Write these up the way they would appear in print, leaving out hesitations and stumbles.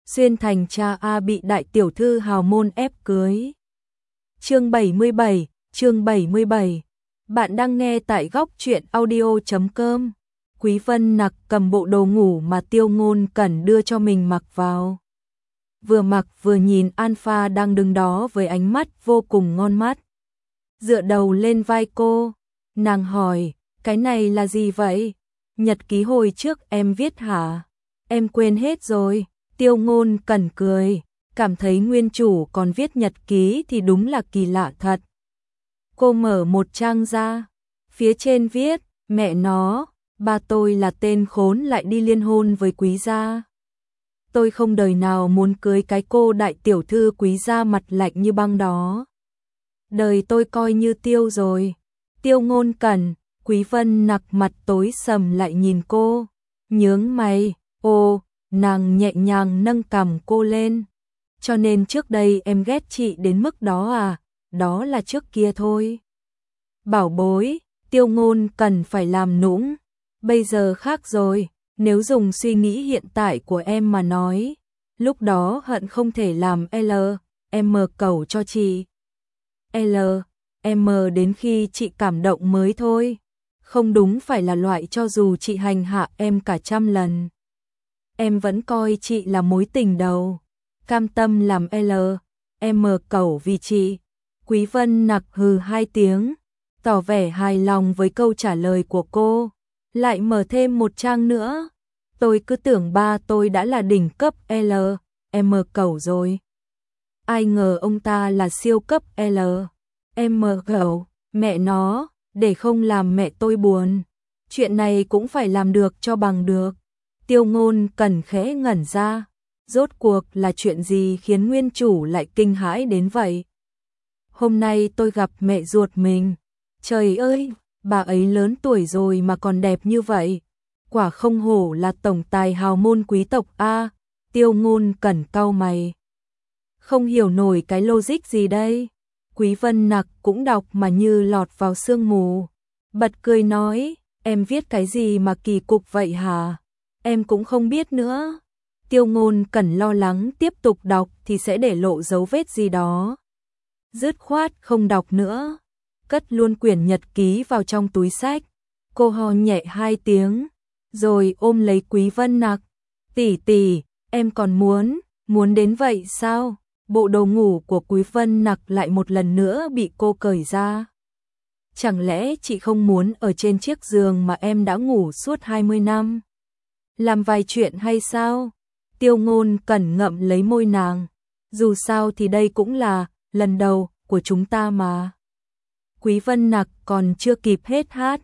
Xuyên thành cha A bị đại tiểu thư hào môn ép cưới. Chương 77. Bạn đang nghe tại góc truyện audio.com. Quý Vân Nặc cầm bộ đồ ngủ mà Tiêu Ngôn Cẩn đưa cho mình mặc vào. Vừa mặc vừa nhìn Alpha đang đứng đó với ánh mắt vô cùng ngon mắt. Dựa đầu lên vai cô, nàng hỏi, cái này là gì vậy? Nhật ký hồi trước em viết hả? Em quên hết rồi. Tiêu Ngôn Cẩn cười, cảm thấy nguyên chủ còn viết nhật ký thì đúng là kỳ lạ thật. Cô mở một trang ra, phía trên viết, mẹ nó, ba tôi là tên khốn lại đi liên hôn với quý gia. Tôi không đời nào muốn cưới cái cô đại tiểu thư quý gia mặt lạnh như băng đó. Đời tôi coi như tiêu rồi. Tiêu Ngôn Cẩn, Quý Vân Nặc mặt tối sầm lại nhìn cô, nhướng mày, ô, nàng nhẹ nhàng nâng cằm cô lên. Cho nên trước đây em ghét chị đến mức đó à, đó là trước kia thôi. Bảo bối, Tiêu Ngôn Cẩn phải làm nũng, bây giờ khác rồi, nếu dùng suy nghĩ hiện tại của em mà nói, lúc đó hận không thể làm em cẩu cho chị. Em đến khi chị cảm động mới thôi, không đúng phải là loại cho dù chị hành hạ em cả 100 lần. Em vẫn coi chị là mối tình đầu, cam tâm làm em cẩu vì chị. Quý Vân Nặc hừ 2 tiếng, tỏ vẻ hài lòng với câu trả lời của cô, lại mở thêm một trang nữa. Tôi cứ tưởng ba tôi đã là đỉnh cấp em cẩu rồi. Ai ngờ ông ta là siêu cấp em cẩu, mẹ nó, để không làm mẹ tôi buồn. Chuyện này cũng phải làm được cho bằng được. Tiêu Ngôn Cẩn khẽ ngẩn ra, rốt cuộc là chuyện gì khiến nguyên chủ lại kinh hãi đến vậy? Hôm nay tôi gặp mẹ ruột mình. Trời ơi, bà ấy lớn tuổi rồi mà còn đẹp như vậy. Quả không hổ là tổng tài hào môn quý tộc a. Tiêu Ngôn Cẩn cau mày. Không hiểu nổi cái logic gì đây. Quý Vân Nặc cũng đọc mà như lọt vào sương mù. Bật cười nói, em viết cái gì mà kỳ cục vậy hả? Em cũng không biết nữa. Tiêu Ngôn Cẩn lo lắng tiếp tục đọc thì sẽ để lộ dấu vết gì đó. Dứt khoát không đọc nữa, cất luôn quyển nhật ký vào trong túi xách. Cô ho nhẹ 2 tiếng, rồi ôm lấy Quý Vân Nặc. Tỷ tỷ, em còn muốn đến vậy sao? Bộ đồ ngủ của Quý Vân Nặc lại một lần nữa bị cô cởi ra. Chẳng lẽ chị không muốn ở trên chiếc giường mà em đã ngủ suốt 20 năm? Làm vài chuyện hay sao? Tiêu Ngôn Cẩn ngậm lấy môi nàng. Dù sao thì đây cũng là lần đầu của chúng ta mà. Quý Vân Nặc còn chưa kịp hết hát.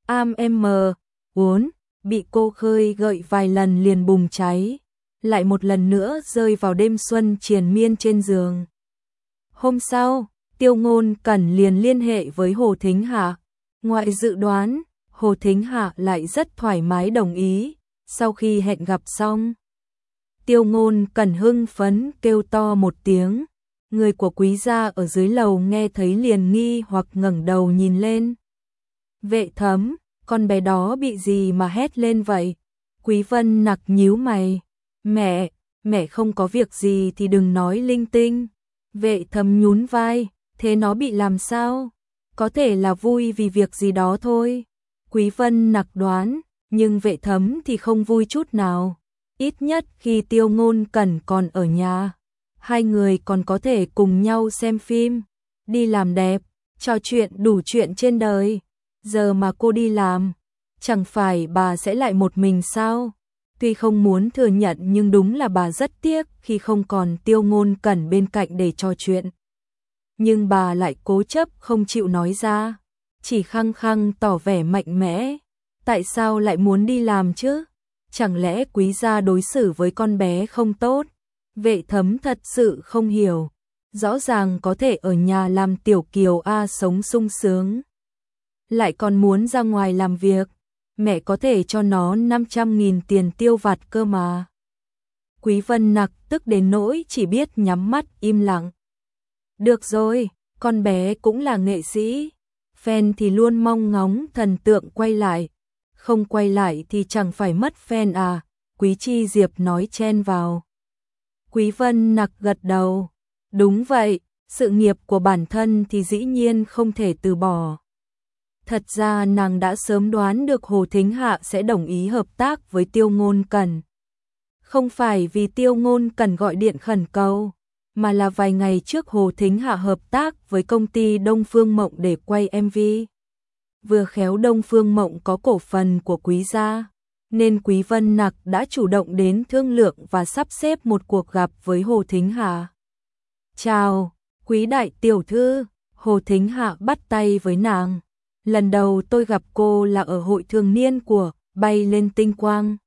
Uốn, bị cô khơi gợi vài lần liền bùng cháy. Lại một lần nữa rơi vào đêm xuân triền miên trên giường. Hôm sau, Tiêu Ngôn Cẩn liền liên hệ với Hồ Thính Hạ. Ngoại dự đoán, Hồ Thính Hạ lại rất thoải mái đồng ý. Sau khi hẹn gặp xong, Tiêu Ngôn Cẩn hưng phấn kêu to một tiếng. Người của Quý gia ở dưới lầu nghe thấy liền nghi hoặc ngẩng đầu nhìn lên. Vệ Thấm, con bé đó bị gì mà hét lên vậy? Quý Vân Nặc nhíu mày. Mẹ không có việc gì thì đừng nói linh tinh. Vệ Thấm nhún vai, thế nó bị làm sao? Có thể là vui vì việc gì đó thôi. Quý Vân Nặc đoán, nhưng Vệ Thấm thì không vui chút nào. Ít nhất khi Tiêu Ngôn Cẩn còn ở nhà, hai người còn có thể cùng nhau xem phim, đi làm đẹp, trò chuyện đủ chuyện trên đời. Giờ mà cô đi làm, chẳng phải bà sẽ lại một mình sao? Tuy không muốn thừa nhận nhưng đúng là bà rất tiếc khi không còn Tiêu Ngôn Cẩn bên cạnh để trò chuyện. Nhưng bà lại cố chấp không chịu nói ra, chỉ khăng khăng tỏ vẻ mạnh mẽ. Tại sao lại muốn đi làm chứ? Chẳng lẽ Quý gia đối xử với con bé không tốt? Vệ Thấm thật sự không hiểu. Rõ ràng có thể ở nhà làm tiểu kiều sống sung sướng, lại còn muốn ra ngoài làm việc. Mẹ có thể cho nó 500.000 tiền tiêu vặt cơ mà. Quý Vân Nặc tức đến nỗi chỉ biết nhắm mắt im lặng. Được rồi, con bé cũng là nghệ sĩ. Fan thì luôn mong ngóng thần tượng quay lại. Không quay lại thì chẳng phải mất fan à? Quý Chi Diệp nói chen vào. Quý Vân Nặc gật đầu. Đúng vậy, sự nghiệp của bản thân thì dĩ nhiên không thể từ bỏ. Thật ra nàng đã sớm đoán được Hồ Thính Hạ sẽ đồng ý hợp tác với Tiêu Ngôn Cẩn. Không phải vì Tiêu Ngôn Cẩn gọi điện khẩn cầu, mà là vài ngày trước Hồ Thính Hạ hợp tác với công ty Đông Phương Mộng để quay MV. Vừa khéo Đông Phương Mộng có cổ phần của Quý gia, nên Quý Vân Nặc đã chủ động đến thương lượng và sắp xếp một cuộc gặp với Hồ Thính Hạ. Chào, Quý đại tiểu thư, Hồ Thính Hạ bắt tay với nàng. Lần đầu tôi gặp cô là ở hội thường niên của Bay Lên Tinh Quang.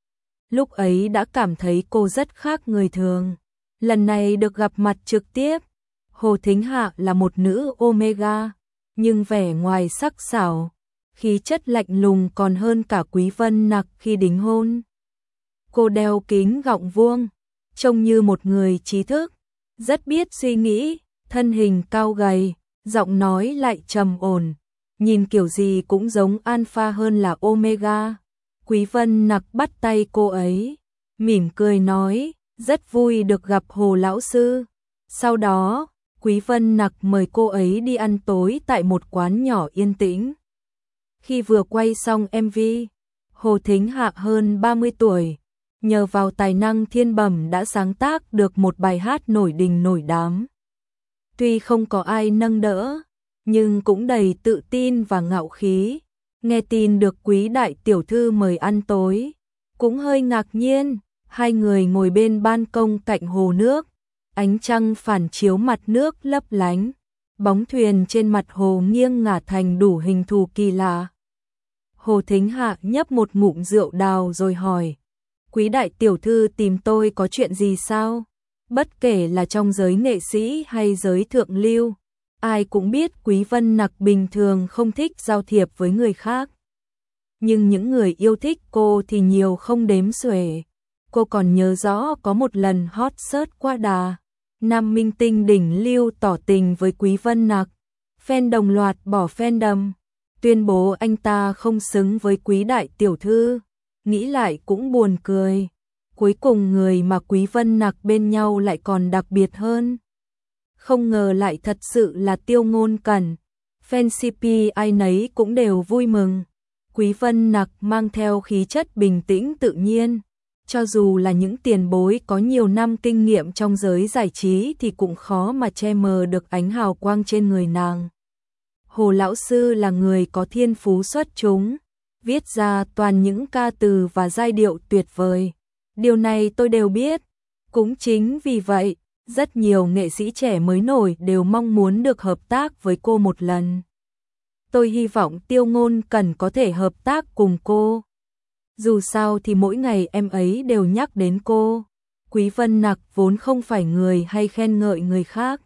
Lúc ấy đã cảm thấy cô rất khác người thường. Lần này được gặp mặt trực tiếp, Hồ Thính Hạ là một nữ Omega, nhưng vẻ ngoài sắc sảo, khí chất lạnh lùng còn hơn cả Quý Vân Nặc khi đính hôn. Cô đeo kính gọng vuông, trông như một người trí thức, rất biết suy nghĩ, thân hình cao gầy, giọng nói lại trầm ổn, nhìn kiểu gì cũng giống alpha hơn là omega. Quý Vân Nặc bắt tay cô ấy, mỉm cười nói, rất vui được gặp Hồ lão sư. Sau đó, Quý Vân Nặc mời cô ấy đi ăn tối tại một quán nhỏ yên tĩnh. Khi vừa quay xong MV, Hồ Thính Hạ hơn 30 tuổi, nhờ vào tài năng thiên bẩm đã sáng tác được một bài hát nổi đình nổi đám. Tuy không có ai nâng đỡ, nhưng cũng đầy tự tin và ngạo khí. Nghe tin được Quý đại tiểu thư mời ăn tối, cũng hơi ngạc nhiên. Hai người ngồi bên ban công cạnh hồ nước, ánh trăng phản chiếu mặt nước lấp lánh, bóng thuyền trên mặt hồ nghiêng ngả thành đủ hình thù kỳ lạ. Hồ Thính Hạ nhấp một ngụm rượu đào rồi hỏi, Quý đại tiểu thư tìm tôi có chuyện gì sao? Bất kể là trong giới nghệ sĩ hay giới thượng lưu, ai cũng biết Quý Vân Nặc bình thường không thích giao thiệp với người khác. Nhưng những người yêu thích cô thì nhiều không đếm xuể. Cô còn nhớ rõ có một lần hot search qua đà, nam minh tinh đỉnh lưu tỏ tình với Quý Vân Nặc. Fan đồng loạt bỏ fandom, tuyên bố anh ta không xứng với Quý đại tiểu thư. Nghĩ lại cũng buồn cười. Cuối cùng người mà Quý Vân Nặc bên nhau lại còn đặc biệt hơn. Không ngờ lại thật sự là Tiêu Ngôn Cẩn. Fan CP ai nấy cũng đều vui mừng. Quý Vân Nặc mang theo khí chất bình tĩnh tự nhiên. Cho dù là những tiền bối có nhiều năm kinh nghiệm trong giới giải trí thì cũng khó mà che mờ được ánh hào quang trên người nàng. Hồ lão sư là người có thiên phú xuất chúng, viết ra toàn những ca từ và giai điệu tuyệt vời. Điều này tôi đều biết. Cũng chính vì vậy, rất nhiều nghệ sĩ trẻ mới nổi đều mong muốn được hợp tác với cô một lần. Tôi hy vọng Tiêu Ngôn Cẩn có thể hợp tác cùng cô. Dù sao thì mỗi ngày em ấy đều nhắc đến cô. Quý Vân Nặc vốn không phải người hay khen ngợi người khác.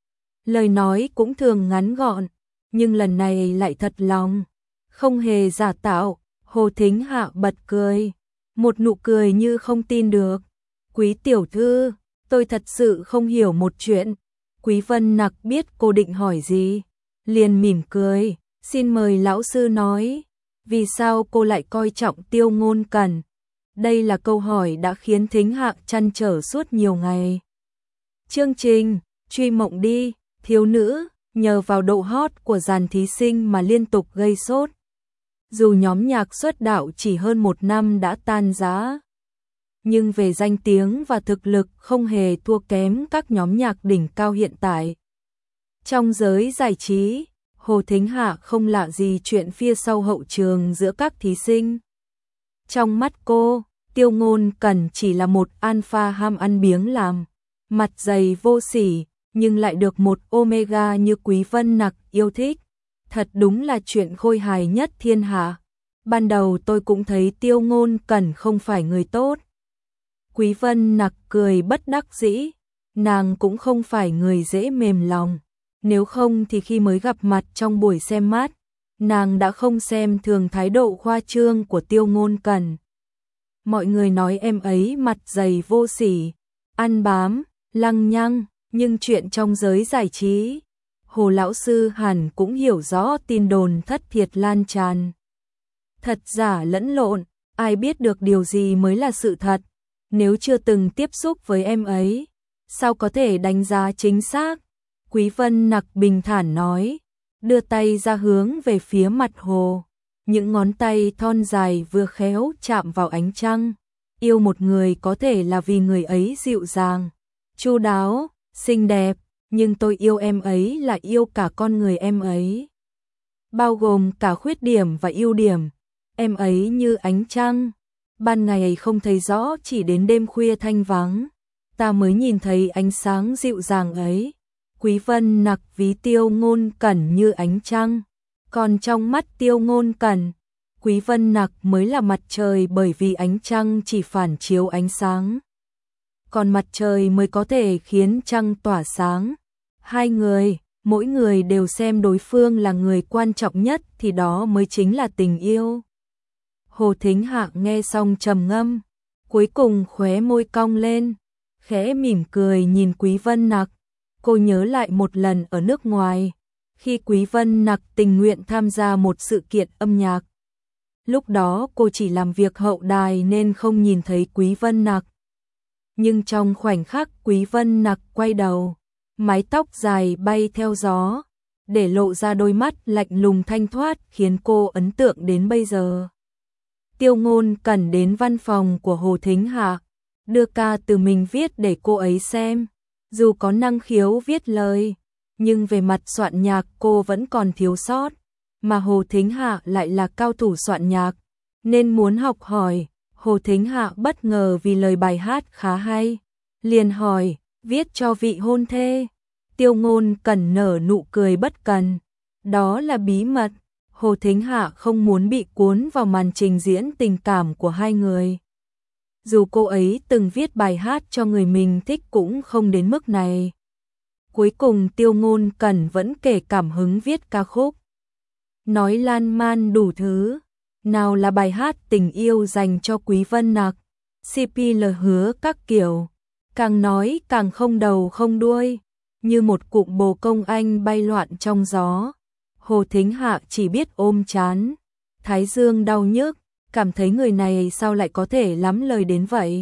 Lời nói cũng thường ngắn gọn, nhưng lần này lại thật lòng, không hề giả tạo. Hồ Thính Hạ bật cười, một nụ cười như không tin được. Quý tiểu thư, tôi thật sự không hiểu một chuyện. Quý Vân Nặc biết cô định hỏi gì, liền mỉm cười, xin mời lão sư nói. Vì sao cô lại coi trọng Tiêu Ngôn Cẩn? Đây là câu hỏi đã khiến Thính Hạ trăn trở suốt nhiều ngày. Chương trình Truy Mộng Đi, thiếu nữ, nhờ vào độ hot của dàn thí sinh mà liên tục gây sốt. Dù nhóm nhạc xuất đạo chỉ hơn một năm đã tan rã, nhưng về danh tiếng và thực lực không hề thua kém các nhóm nhạc đỉnh cao hiện tại. Trong giới giải trí, Hồ Thính Hạ không lạ gì chuyện phía sau hậu trường giữa các thí sinh. Trong mắt cô, Tiêu Ngôn Cẩn chỉ là một alpha ham ăn biếng làm, mặt dày vô sỉ, nhưng lại được một omega như Quý Vân Nặc yêu thích. Thật đúng là chuyện khôi hài nhất thiên hạ. Ban đầu tôi cũng thấy Tiêu Ngôn Cẩn không phải người tốt. Quý Vân Nặc cười bất đắc dĩ, nàng cũng không phải người dễ mềm lòng. Nếu không thì khi mới gặp mặt trong buổi xem mát, nàng đã không xem thường thái độ khoa trương của Tiêu Ngôn Cẩn. Mọi người nói em ấy mặt dày vô sỉ, ăn bám, lăng nhăng, nhưng chuyện trong giới giải trí, Hồ lão sư hẳn cũng hiểu rõ tin đồn thất thiệt lan tràn. Thật giả lẫn lộn, ai biết được điều gì mới là sự thật. nếu chưa từng tiếp xúc với em ấy, sao có thể đánh giá chính xác? Quý Vân Nặc bình thản nói, đưa tay ra hướng về phía mặt hồ, những ngón tay thon dài vừa khéo chạm vào ánh trăng. Yêu một người có thể là vì người ấy dịu dàng, chu đáo, xinh đẹp, nhưng tôi yêu em ấy là yêu cả con người em ấy, bao gồm cả khuyết điểm và ưu điểm. Em ấy như ánh trăng, ban ngày không thấy rõ, chỉ đến đêm khuya thanh vắng, ta mới nhìn thấy ánh sáng dịu dàng ấy. Quý Vân Nặc ví Tiêu Ngôn Cẩn như ánh trăng, còn trong mắt Tiêu Ngôn Cẩn, Quý Vân Nặc mới là mặt trời, bởi vì ánh trăng chỉ phản chiếu ánh sáng, còn mặt trời mới có thể khiến trăng tỏa sáng. Hai người, mỗi người đều xem đối phương là người quan trọng nhất thì đó mới chính là tình yêu. Hồ Thính Hạ nghe xong trầm ngâm, cuối cùng khóe môi cong lên, khẽ mỉm cười nhìn Quý Vân Nặc. Cô nhớ lại một lần ở nước ngoài, khi Quý Vân Nặc tình nguyện tham gia một sự kiện âm nhạc. Lúc đó cô chỉ làm việc hậu đài nên không nhìn thấy Quý Vân Nặc. Nhưng trong khoảnh khắc Quý Vân Nặc quay đầu, mái tóc dài bay theo gió, để lộ ra đôi mắt lạnh lùng thanh thoát, khiến cô ấn tượng đến bây giờ. Tiêu Ngôn Cẩn đến văn phòng của Hồ Thính Hạ, đưa ca từ mình viết để cô ấy xem. Dù có năng khiếu viết lời, nhưng về mặt soạn nhạc cô vẫn còn thiếu sót, mà Hồ Thính Hạ lại là cao thủ soạn nhạc, nên muốn học hỏi. Hồ Thính Hạ bất ngờ vì lời bài hát khá hay, liền hỏi, viết cho vị hôn thê. Tiêu Ngôn Cẩn nở nụ cười bất cần, đó là bí mật. Hồ Thính Hạ không muốn bị cuốn vào màn trình diễn tình cảm của hai người. Dù cô ấy từng viết bài hát cho người mình thích cũng không đến mức này. Cuối cùng Tiêu Ngôn Cẩn vẫn kể cảm hứng viết ca khúc, nói lan man đủ thứ, nào là bài hát tình yêu dành cho Quý Vân Nặc, CPL hứa các kiểu, càng nói càng không đầu không đuôi, như một cụm bồ công anh bay loạn trong gió. Hồ Thính Hạ chỉ biết ôm chán, thái dương đau nhức, cảm thấy người này sao lại có thể lắm lời đến vậy.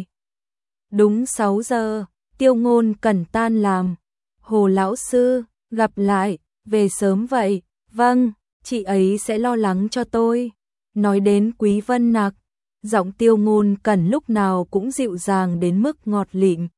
Đúng 6 giờ, Tiêu Ngôn Cẩn tan làm. Hồ lão sư, gặp lại, về sớm vậy. Vâng, chị ấy sẽ lo lắng cho tôi. Nói đến Quý Vân Nặc, giọng Tiêu Ngôn Cẩn lúc nào cũng dịu dàng đến mức ngọt lịm.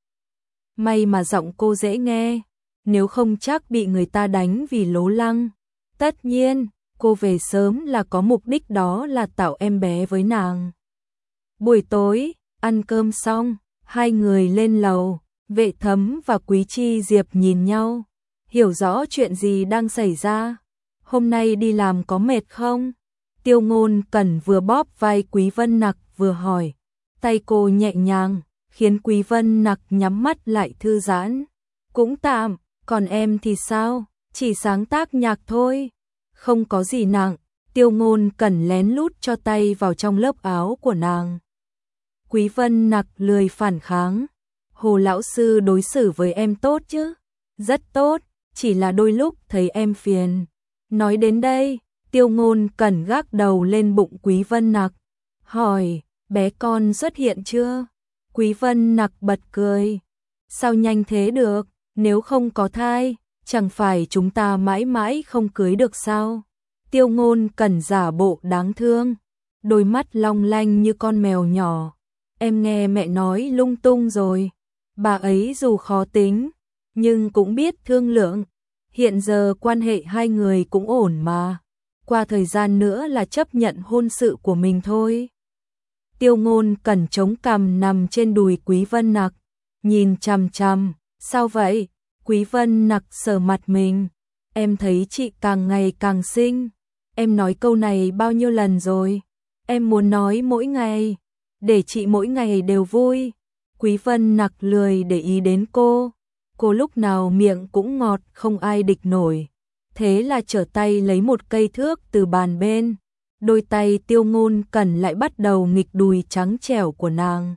May mà giọng cô dễ nghe, nếu không chắc bị người ta đánh vì lố lăng. Tất nhiên, cô về sớm là có mục đích, đó là tạo em bé với nàng. Buổi tối, ăn cơm xong, hai người lên lầu, Vệ Thấm và Quý Chi Diệp nhìn nhau, hiểu rõ chuyện gì đang xảy ra. Hôm nay đi làm có mệt không? Tiêu Ngôn Cẩn vừa bóp vai Quý Vân Nặc vừa hỏi, tay cô nhẹ nhàng, khiến Quý Vân Nặc nhắm mắt lại thư giãn. Cũng tạm, còn em thì sao? Chỉ sáng tác nhạc thôi. Không có gì nặng. Tiêu Ngôn Cẩn lén lút cho tay vào trong lớp áo của nàng. Quý Vân Nặc lười phản kháng. Hồ lão sư đối xử với em tốt chứ? Rất tốt, chỉ là đôi lúc thấy em phiền. Nói đến đây, Tiêu Ngôn Cẩn gác đầu lên bụng Quý Vân Nặc, hỏi, bé con xuất hiện chưa? Quý Vân Nặc bật cười. Sao nhanh thế được, nếu không có thai, chẳng phải chúng ta mãi mãi không cưới được sao? Tiêu Ngôn Cẩn giả bộ đáng thương, đôi mắt long lanh như con mèo nhỏ. Em nghe mẹ nói lung tung rồi. Bà ấy dù khó tính, nhưng cũng biết thương lượng. Hiện giờ quan hệ hai người cũng ổn mà. Qua thời gian nữa là chấp nhận hôn sự của mình thôi. Tiêu Ngôn Cẩn chống cằm nằm trên đùi Quý Vân Nặc, nhìn chằm chằm. Sao vậy? Quý Vân Nặc sờ mặt mình. Em thấy chị càng ngày càng xinh. Em nói câu này bao nhiêu lần rồi? Em muốn nói mỗi ngày, để chị mỗi ngày đều vui. Quý Vân Nặc lười để ý đến cô. Cô lúc nào miệng cũng ngọt, không ai địch nổi. Thế là trở tay lấy một cây thước từ bàn bên. Đôi tay Tiêu Ngôn Cẩn lại bắt đầu nghịch đùi trắng trẻo của nàng.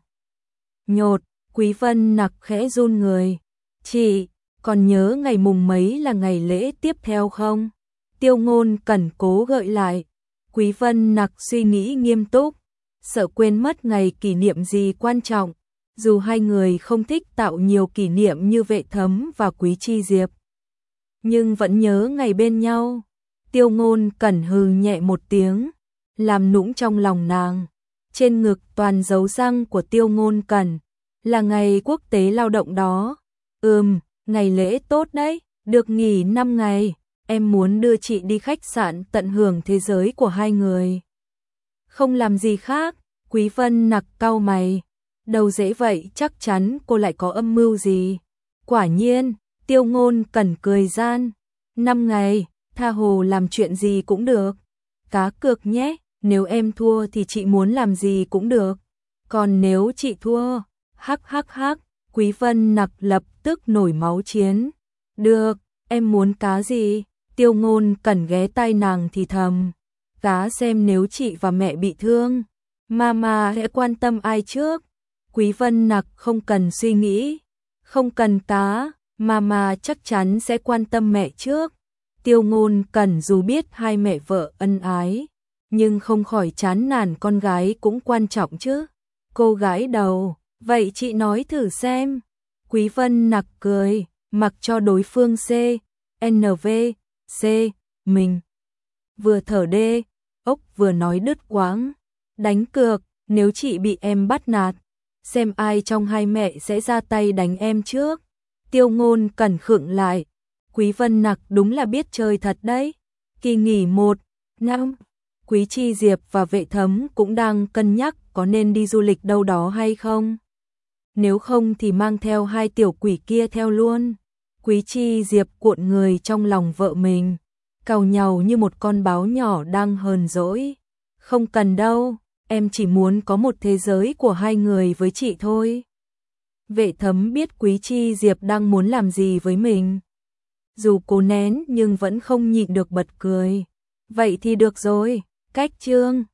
Nhột, Quý Vân Nặc khẽ run người. Chị, còn nhớ ngày mùng mấy là ngày lễ tiếp theo không? Tiêu Ngôn Cẩn cố gợi lại. Quý Vân Nặc suy nghĩ nghiêm túc, sợ quên mất ngày kỷ niệm gì quan trọng. Dù hai người không thích tạo nhiều kỷ niệm như Vệ Thấm và Quý Chi Diệp, nhưng vẫn nhớ ngày bên nhau. Tiêu Ngôn Cẩn hừ nhẹ một tiếng, làm nũng trong lòng nàng. Trên ngực toàn dấu răng của Tiêu Ngôn Cẩn, là ngày quốc tế lao động đó. Ngày lễ tốt đấy, được nghỉ 5 ngày, em muốn đưa chị đi khách sạn tận hưởng thế giới của hai người. Không làm gì khác, Quý Vân Nặc cau mày. Đâu dễ vậy, chắc chắn cô lại có âm mưu gì. Quả nhiên, Tiêu Ngôn Cẩn cười gian. 5 ngày, tha hồ làm chuyện gì cũng được. Cá cược nhé, nếu em thua thì chị muốn làm gì cũng được. Còn nếu chị thua, hắc, Quý Vân Nặc lập tức nổi máu chiến. Được, em muốn cá gì? Tiêu Ngôn Cẩn ghé tai nàng thì thầm. Cá xem nếu chị và mẹ bị thương, mama sẽ quan tâm ai trước? Quý Vân Nặc không cần suy nghĩ. Không cần cá, mama chắc chắn sẽ quan tâm mẹ trước. Tiêu Ngôn Cẩn dù biết hai mẹ vợ ân ái, nhưng không khỏi chán nản, con gái cũng quan trọng chứ. Cô gái đầu, vậy chị nói thử xem. Quý Vân Nặc cười, mặc cho đối phương C, mình. Vừa thở đê, ốc vừa nói đứt quãng. Đánh cược, nếu chị bị em bắt nạt, xem ai trong hai mẹ sẽ ra tay đánh em trước. Tiêu Ngôn Cẩn khựng lại. Quý Vân Nặc đúng là biết chơi thật đấy. Kỳ nghỉ 1 năm, Quý Chi Diệp và Vệ Thấm cũng đang cân nhắc có nên đi du lịch đâu đó hay không. Nếu không thì mang theo hai tiểu quỷ kia theo luôn. Quý Chi Diệp cuộn người trong lòng vợ mình, càu nhàu như một con báo nhỏ đang hờn dỗi. Không cần đâu, em chỉ muốn có một thế giới của hai người với chị thôi. Vệ Thấm biết Quý Chi Diệp đang muốn làm gì với mình. Dù cố nén nhưng vẫn không nhịn được bật cười. Vậy thì được rồi, cách chương.